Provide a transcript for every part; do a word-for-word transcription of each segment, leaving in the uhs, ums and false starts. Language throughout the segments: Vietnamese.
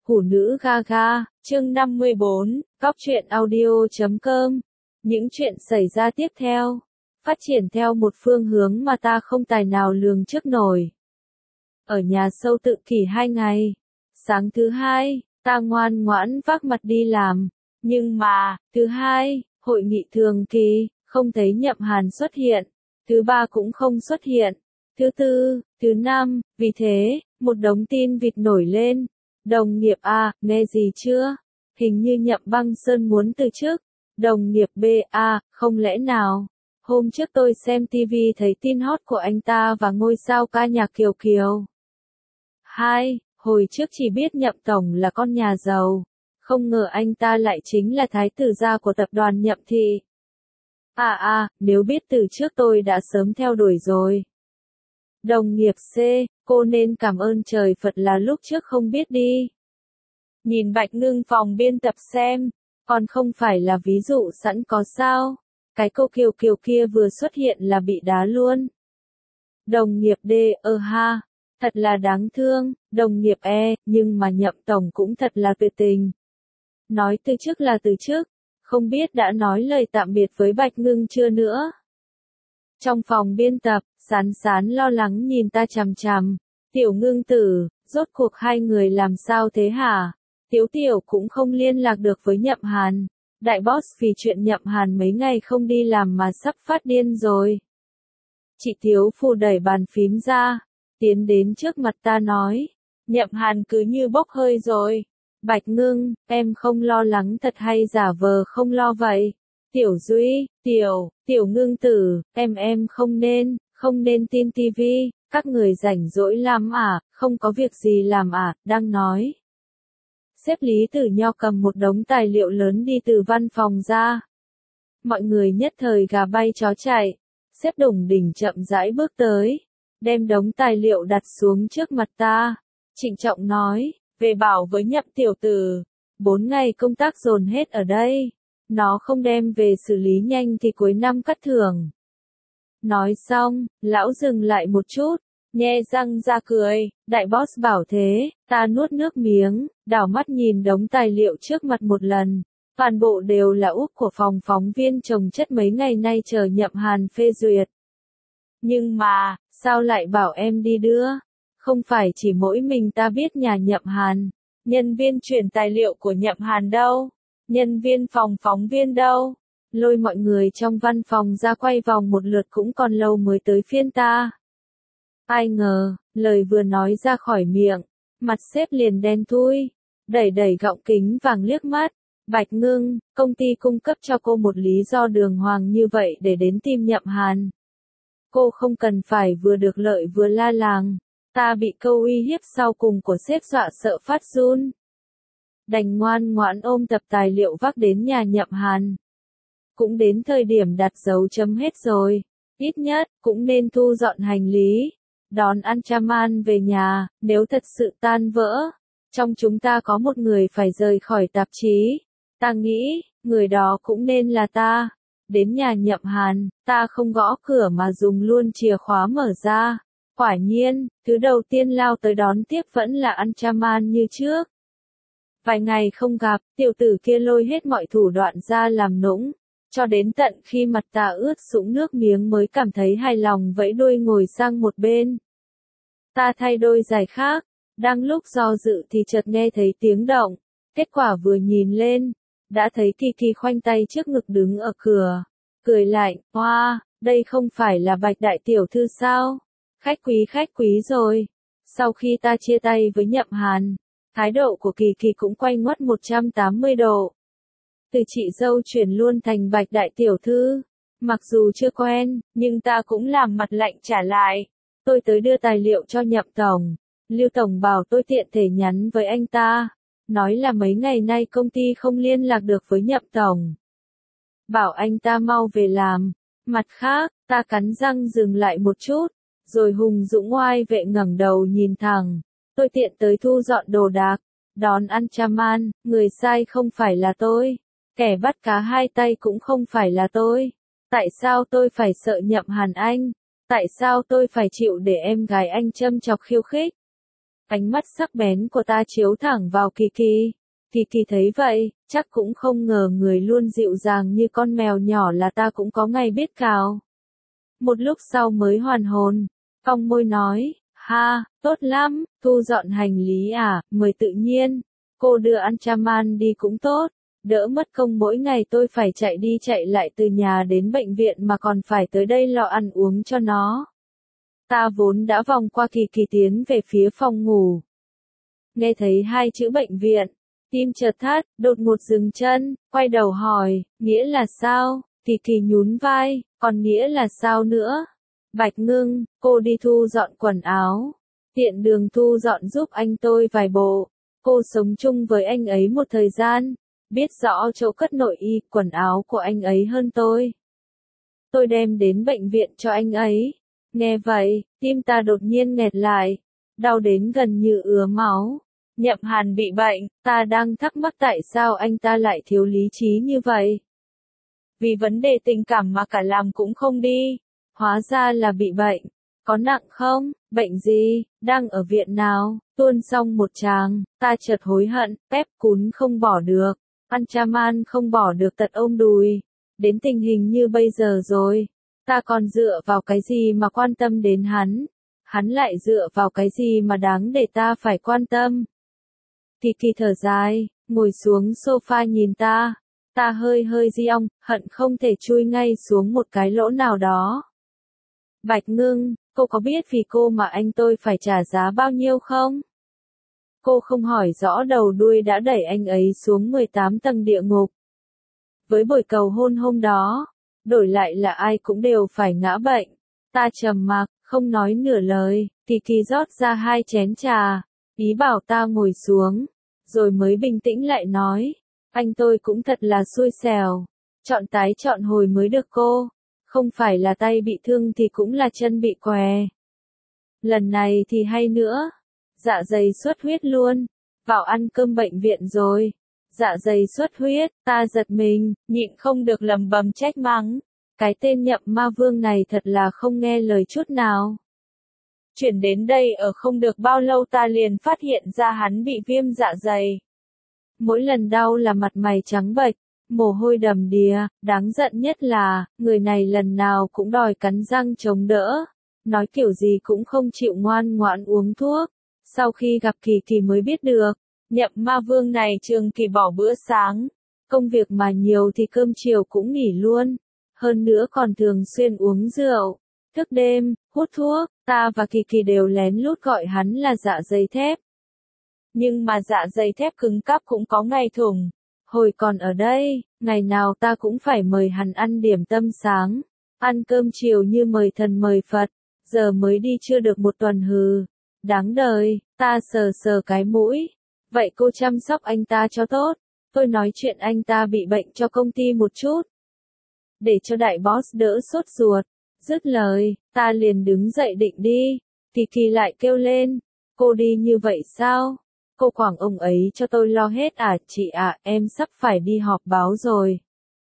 Hủ nữ Gaga, chương năm mươi bốn, Cóc truyện audio chấm com. Những chuyện xảy ra tiếp theo, phát triển theo một phương hướng mà ta không tài nào lường trước nổi. Ở nhà sâu tự kỷ hai ngày. Sáng thứ hai, ta ngoan ngoãn vác mặt đi làm. Nhưng mà, thứ hai, hội nghị thường kỳ, không thấy Nhậm Hàn xuất hiện. Thứ ba cũng không xuất hiện. Thứ tư, thứ năm, vì thế, một đống tin vịt nổi lên. Đồng nghiệp A, nghe gì chưa? Hình như Nhậm Băng Sơn muốn từ chức. Đồng nghiệp B, A, không lẽ nào? Hôm trước tôi xem ti vi thấy tin hot của anh ta và ngôi sao ca nhạc Kiều Kiều. Hai, hồi trước chỉ biết Nhậm Tổng là con nhà giàu. Không ngờ anh ta lại chính là thái tử gia của tập đoàn Nhậm Thị. À à, nếu biết từ trước tôi đã sớm theo đuổi rồi. Đồng nghiệp C, cô nên cảm ơn trời Phật là lúc trước không biết đi. Nhìn Bạch Ngưng phòng biên tập xem, còn không phải là ví dụ sẵn có sao. Cái cô Kiều Kiều kia vừa xuất hiện là bị đá luôn. Đồng nghiệp D, ơ ha, thật là đáng thương. Đồng nghiệp E, nhưng mà Nhậm Tổng cũng thật là tuyệt tình. Nói từ trước là từ trước, không biết đã nói lời tạm biệt với Bạch Ngưng chưa nữa. Trong phòng biên tập, Sán Sán lo lắng nhìn ta chằm chằm. Tiểu Ngưng tử, rốt cuộc hai người làm sao thế hả? Tiểu Tiểu cũng không liên lạc được với Nhậm Hàn. Đại boss vì chuyện Nhậm Hàn mấy ngày không đi làm mà sắp phát điên rồi. Chị Thiếu Phu đẩy bàn phím ra, tiến đến trước mặt ta nói. Nhậm Hàn cứ như bốc hơi rồi. Bạch Ngưng, em không lo lắng thật hay giả vờ không lo vậy? Tiểu Duy, Tiểu, Tiểu Ngưng tử, em em không nên, không nên tin tivi, các người rảnh rỗi lắm à, không có việc gì làm à, đang nói. Sếp Lý Tử Nho cầm một đống tài liệu lớn đi từ văn phòng ra. Mọi người nhất thời gà bay chó chạy. Sếp Đủng Đỉnh chậm rãi bước tới, đem đống tài liệu đặt xuống trước mặt ta. Trịnh trọng nói, về bảo với Nhậm tiểu tử, bốn ngày công tác dồn hết ở đây. Nó không đem về xử lý nhanh thì cuối năm cắt thưởng. Nói xong, lão dừng lại một chút, nhe răng ra cười, đại boss bảo thế, ta nuốt nước miếng, đảo mắt nhìn đống tài liệu trước mặt một lần. Toàn bộ đều là úp của phòng phóng viên trồng chất mấy ngày nay chờ Nhậm Hàn phê duyệt. Nhưng mà, sao lại bảo em đi đưa? Không phải chỉ mỗi mình ta biết nhà Nhậm Hàn. Nhân viên chuyển tài liệu của Nhậm Hàn đâu? Nhân viên phòng phóng viên đâu? Lôi mọi người trong văn phòng ra quay vòng một lượt cũng còn lâu mới tới phiên ta. Ai ngờ, lời vừa nói ra khỏi miệng, mặt sếp liền đen thui, đẩy đẩy gọng kính vàng liếc mắt. Bạch Ngưng, công ty cung cấp cho cô một lý do đường hoàng như vậy để đến tìm Nhậm Hàn. Cô không cần phải vừa được lợi vừa la làng. Ta bị câu uy hiếp sau cùng của sếp dọa sợ phát run. Đành ngoan ngoãn ôm tập tài liệu vác đến nhà Nhậm Hàn. Cũng đến thời điểm đặt dấu chấm hết rồi. Ít nhất, cũng nên thu dọn hành lý. Đón Anchaman về nhà, nếu thật sự tan vỡ. Trong chúng ta có một người phải rời khỏi tạp chí. Ta nghĩ, người đó cũng nên là ta. Đến nhà Nhậm Hàn, ta không gõ cửa mà dùng luôn chìa khóa mở ra. Quả nhiên, thứ đầu tiên lao tới đón tiếp vẫn là Anchaman như trước. Vài ngày không gặp, tiểu tử kia lôi hết mọi thủ đoạn ra làm nũng. Cho đến tận khi mặt ta ướt sũng nước miếng mới cảm thấy hài lòng vẫy đuôi ngồi sang một bên. Ta thay đôi giày khác, đang lúc do dự thì chợt nghe thấy tiếng động. Kết quả vừa nhìn lên, đã thấy Kỳ Kỳ khoanh tay trước ngực đứng ở cửa. Cười lạnh, hoa, wow, đây không phải là Bạch đại tiểu thư sao? Khách quý khách quý rồi. Sau khi ta chia tay với Nhậm Hàn, thái độ của Kỳ Kỳ cũng quay ngoắt một trăm tám mươi độ. Từ chị dâu chuyển luôn thành Bạch đại tiểu thư. Mặc dù chưa quen, nhưng ta cũng làm mặt lạnh trả lại. Tôi tới đưa tài liệu cho Nhậm Tổng. Lưu Tổng bảo tôi tiện thể nhắn với anh ta. Nói là mấy ngày nay công ty không liên lạc được với Nhậm Tổng. Bảo anh ta mau về làm. Mặt khác, ta cắn răng dừng lại một chút. Rồi hùng dũng oai vệ ngẩng đầu nhìn thẳng. Tôi tiện tới thu dọn đồ đạc. Đón Anchaman, người sai không phải là tôi. Kẻ bắt cá hai tay cũng không phải là tôi. Tại sao tôi phải sợ Nhậm Hàn anh? Tại sao tôi phải chịu để em gái anh châm chọc khiêu khích? Ánh mắt sắc bén của ta chiếu thẳng vào Kỳ Kỳ. Kỳ Kỳ thấy vậy, chắc cũng không ngờ người luôn dịu dàng như con mèo nhỏ là ta cũng có ngày biết cào. Một lúc sau mới hoàn hồn, cong môi nói, ha, tốt lắm, thu dọn hành lý à, mời tự nhiên, cô đưa Anchaman đi cũng tốt, đỡ mất công mỗi ngày tôi phải chạy đi chạy lại từ nhà đến bệnh viện mà còn phải tới đây lo ăn uống cho nó. Ta vốn đã vòng qua Kỳ Kỳ tiến về phía phòng ngủ. Nghe thấy hai chữ bệnh viện, tim chợt thắt, đột ngột dừng chân, quay đầu hỏi, nghĩa là sao? Kỳ Kỳ nhún vai, còn nghĩa là sao nữa? Bạch Ngưng, cô đi thu dọn quần áo. Tiện đường thu dọn giúp anh tôi vài bộ. Cô sống chung với anh ấy một thời gian, biết rõ chỗ cất nội y, quần áo của anh ấy hơn tôi. Tôi đem đến bệnh viện cho anh ấy. Nghe vậy, tim ta đột nhiên nghẹt lại, đau đến gần như ứa máu. Nhậm Hàn bị bệnh, ta đang thắc mắc tại sao anh ta lại thiếu lý trí như vậy. Vì vấn đề tình cảm mà cả làm cũng không đi, hóa ra là bị bệnh. Có nặng không? Bệnh gì? Đang ở viện nào? Tuôn xong một tràng, ta chợt hối hận, Pep cún không bỏ được, Anchaman không bỏ được tật ôm đùi. Đến tình hình như bây giờ rồi, ta còn dựa vào cái gì mà quan tâm đến hắn? Hắn lại dựa vào cái gì mà đáng để ta phải quan tâm? Kỳ Kỳ thở dài, ngồi xuống sofa nhìn ta. Ta hơi hơi di ong, hận không thể chui ngay xuống một cái lỗ nào đó. Bạch Ngưng, cô có biết vì cô mà anh tôi phải trả giá bao nhiêu không? Cô không hỏi rõ đầu đuôi đã đẩy anh ấy xuống mười tám tầng địa ngục. Với buổi cầu hôn hôm đó, đổi lại là ai cũng đều phải ngã bệnh. Ta trầm mặc, không nói nửa lời. Kỳ Kỳ rót ra hai chén trà, ý bảo ta ngồi xuống, rồi mới bình tĩnh lại nói, anh tôi cũng thật là xui xẻo, chọn tái chọn hồi mới được cô, không phải là tay bị thương thì cũng là chân bị què. Lần này thì hay nữa, dạ dày xuất huyết luôn, vào ăn cơm bệnh viện rồi. Dạ dày xuất huyết, ta giật mình, nhịn không được lầm bầm trách mắng. Cái tên Nhậm Ma Vương này thật là không nghe lời chút nào. Chuyển đến đây ở không được bao lâu ta liền phát hiện ra hắn bị viêm dạ dày. Mỗi lần đau là mặt mày trắng bệch, mồ hôi đầm đìa, đáng giận nhất là, người này lần nào cũng đòi cắn răng chống đỡ, nói kiểu gì cũng không chịu ngoan ngoãn uống thuốc. Sau khi gặp Kỳ Kỳ mới biết được, Nhậm Ma Vương này trường kỳ bỏ bữa sáng, công việc mà nhiều thì cơm chiều cũng nghỉ luôn, hơn nữa còn thường xuyên uống rượu, thức đêm, hút thuốc, ta và Kỳ Kỳ đều lén lút gọi hắn là dạ dày thép. Nhưng mà dạ dày thép cứng cáp cũng có ngày thủng. Hồi còn ở đây, ngày nào ta cũng phải mời hắn ăn điểm tâm sáng, ăn cơm chiều như mời thần mời Phật, giờ mới đi chưa được một tuần hừ. Đáng đời, ta sờ sờ cái mũi. Vậy cô chăm sóc anh ta cho tốt, tôi nói chuyện anh ta bị bệnh cho công ty một chút. Để cho đại boss đỡ sốt ruột. Dứt lời, ta liền đứng dậy định đi. Kỳ Kỳ lại kêu lên, cô đi như vậy sao? Cô quảng ông ấy cho tôi lo hết à, chị à, em sắp phải đi họp báo rồi.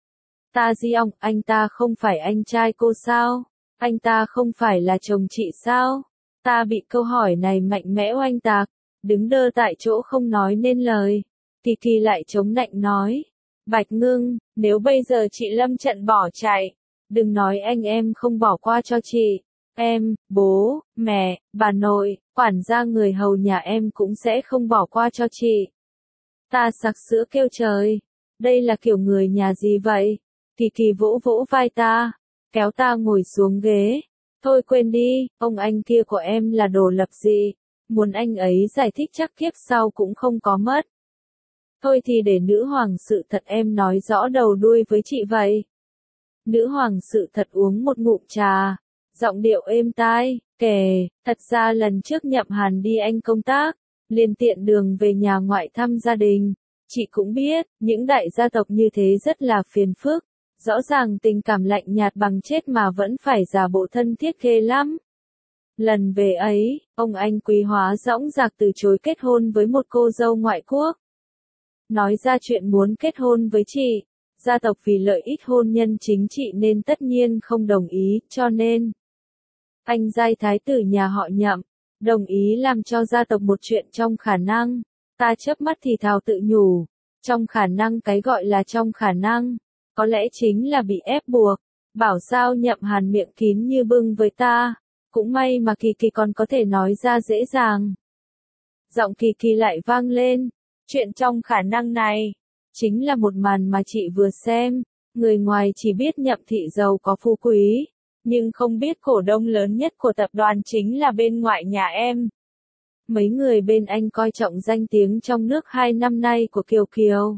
Ta di ông, anh ta không phải anh trai cô sao? Anh ta không phải là chồng chị sao? Ta bị câu hỏi này mạnh mẽ oanh tạc, đứng đơ tại chỗ không nói nên lời. Kỳ Kỳ lại chống nạnh nói, Bạch Ngưng, nếu bây giờ chị lâm trận bỏ chạy, đừng nói anh em không bỏ qua cho chị. Em, bố, mẹ, bà nội, quản gia người hầu nhà em cũng sẽ không bỏ qua cho chị. Ta sặc sữa kêu trời, đây là kiểu người nhà gì vậy? Kỳ Kỳ vỗ vỗ vai ta, kéo ta ngồi xuống ghế. Thôi quên đi, ông anh kia của em là đồ lập dị, muốn anh ấy giải thích chắc kiếp sau cũng không có mất. Thôi thì để nữ hoàng sự thật em nói rõ đầu đuôi với chị vậy. Nữ hoàng sự thật uống một ngụm trà, giọng điệu êm tai, kể, thật ra lần trước Nhậm Hàn đi Anh công tác, liền tiện đường về nhà ngoại thăm gia đình. Chị cũng biết, những đại gia tộc như thế rất là phiền phức, rõ ràng tình cảm lạnh nhạt bằng chết mà vẫn phải giả bộ thân thiết ghê lắm. Lần về ấy, ông anh Quý hóa dõng dạc từ chối kết hôn với một cô dâu ngoại quốc. Nói ra chuyện muốn kết hôn với chị, gia tộc vì lợi ích hôn nhân chính trị nên tất nhiên không đồng ý, cho nên anh giai thái tử nhà họ Nhậm, Đồng ý làm cho gia tộc một chuyện trong khả năng. Ta chớp mắt thì thào tự nhủ. Trong khả năng, cái gọi là trong khả năng. Có lẽ chính là bị ép buộc. Bảo sao Nhậm Hàn miệng kín như bưng với ta. Cũng may mà Kỳ Kỳ còn có thể nói ra dễ dàng. Giọng Kỳ Kỳ lại vang lên. Chuyện trong khả năng này. Chính là một màn mà chị vừa xem. Người ngoài chỉ biết Nhậm thị giàu có phú quý. Nhưng không biết cổ đông lớn nhất của tập đoàn chính là bên ngoại nhà em. Mấy người bên anh coi trọng danh tiếng trong nước hai năm nay của Kiều Kiều.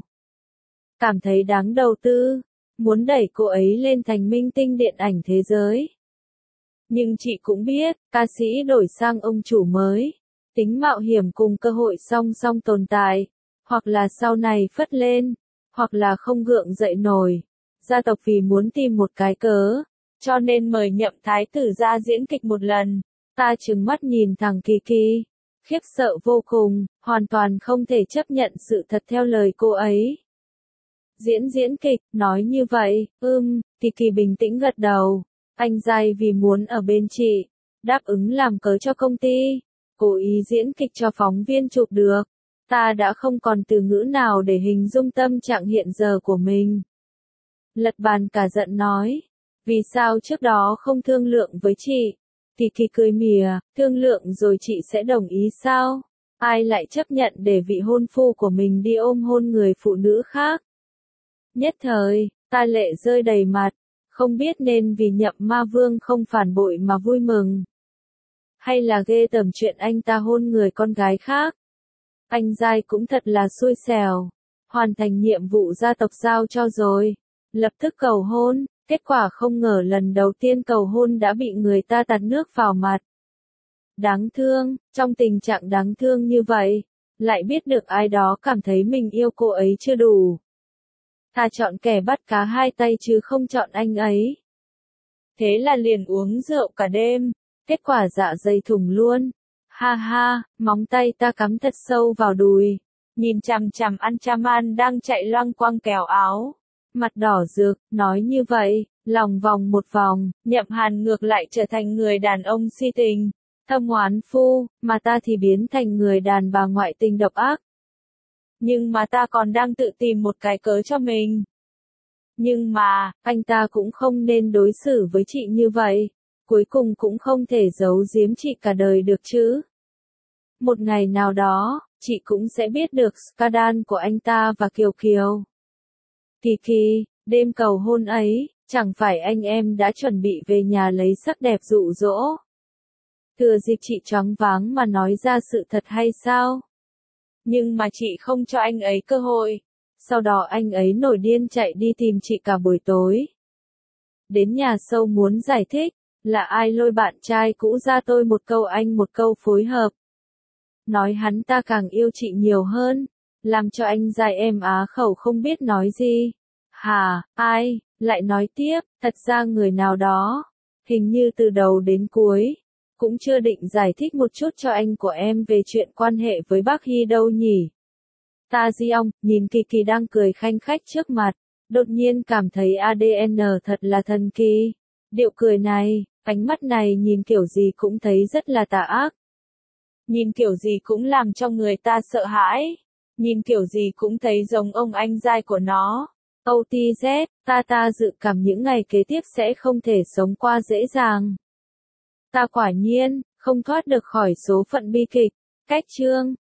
Cảm thấy đáng đầu tư. Muốn đẩy cô ấy lên thành minh tinh điện ảnh thế giới. Nhưng chị cũng biết, ca sĩ đổi sang ông chủ mới. Tính mạo hiểm cùng cơ hội song song tồn tại. Hoặc là sau này phất lên. Hoặc là không gượng dậy nổi. Gia tộc vì muốn tìm một cái cớ. Cho nên mời Nhậm thái tử ra diễn kịch một lần. Ta trừng mắt nhìn thằng Kỳ Kỳ. Khiếp sợ vô cùng, hoàn toàn không thể chấp nhận sự thật theo lời cô ấy. Diễn diễn kịch, nói như vậy, ưm, Kỳ Kỳ bình tĩnh gật đầu. Anh dai vì muốn ở bên chị, đáp ứng làm cớ cho công ty, cố ý diễn kịch cho phóng viên chụp được. Ta đã không còn từ ngữ nào để hình dung tâm trạng hiện giờ của mình. Lật bàn cả giận nói, vì sao trước đó không thương lượng với chị? Kỳ Kỳ cười mỉa, thương lượng rồi chị sẽ đồng ý sao? Ai lại chấp nhận để vị hôn phu của mình đi ôm hôn người phụ nữ khác? Nhất thời, ta lệ rơi đầy mặt, không biết nên vì Nhậm ma vương không phản bội mà vui mừng. Hay là ghê tởm chuyện anh ta hôn người con gái khác. Anh dai cũng thật là xui xẻo, hoàn thành nhiệm vụ gia tộc giao cho rồi, lập tức cầu hôn. Kết quả không ngờ lần đầu tiên cầu hôn đã bị người ta tạt nước vào mặt. Đáng thương, trong tình trạng đáng thương như vậy, lại biết được ai đó cảm thấy mình yêu cô ấy chưa đủ. Ta chọn kẻ bắt cá hai tay chứ không chọn anh ấy. Thế là liền uống rượu cả đêm, kết quả dạ dày thủng luôn. Ha ha, móng tay ta cắm thật sâu vào đùi, nhìn chằm chằm Anchaman đang chạy loang quang kéo áo. Mặt đỏ rực, nói như vậy, lòng vòng một vòng, Nhậm Hàn ngược lại trở thành người đàn ông si tình, thâm oán phu, mà ta thì biến thành người đàn bà ngoại tình độc ác. Nhưng mà ta còn đang tự tìm một cái cớ cho mình. Nhưng mà, anh ta cũng không nên đối xử với chị như vậy, cuối cùng cũng không thể giấu giếm chị cả đời được chứ. Một ngày nào đó, chị cũng sẽ biết được scandal của anh ta và Kiều Kiều. Kỳ Kỳ, đêm cầu hôn ấy, chẳng phải anh em đã chuẩn bị về nhà lấy sắc đẹp dụ dỗ. Thừa dịp chị choáng váng mà nói ra sự thật hay sao? Nhưng mà chị không cho anh ấy cơ hội. Sau đó anh ấy nổi điên chạy đi tìm chị cả buổi tối. Đến nhà sâu muốn giải thích, là ai lôi bạn trai cũ ra tôi một câu anh một câu phối hợp. Nói hắn ta càng yêu chị nhiều hơn, làm cho anh dai em á khẩu không biết nói gì. Hà, ai, lại nói tiếp, thật ra người nào đó, hình như từ đầu đến cuối, cũng chưa định giải thích một chút cho anh của em về chuyện quan hệ với bác Hy đâu nhỉ. Ta Di Ông, nhìn Kỳ Kỳ đang cười khanh khách trước mặt, đột nhiên cảm thấy a đê en thật là thần kỳ. Điệu cười này, ánh mắt này nhìn kiểu gì cũng thấy rất là tà ác. Nhìn kiểu gì cũng làm cho người ta sợ hãi. Nhìn kiểu gì cũng thấy giống ông anh giai của nó. ô tê dét, ta ta dự cảm những ngày kế tiếp sẽ không thể sống qua dễ dàng. Ta quả nhiên, không thoát được khỏi số phận bi kịch. Cách chương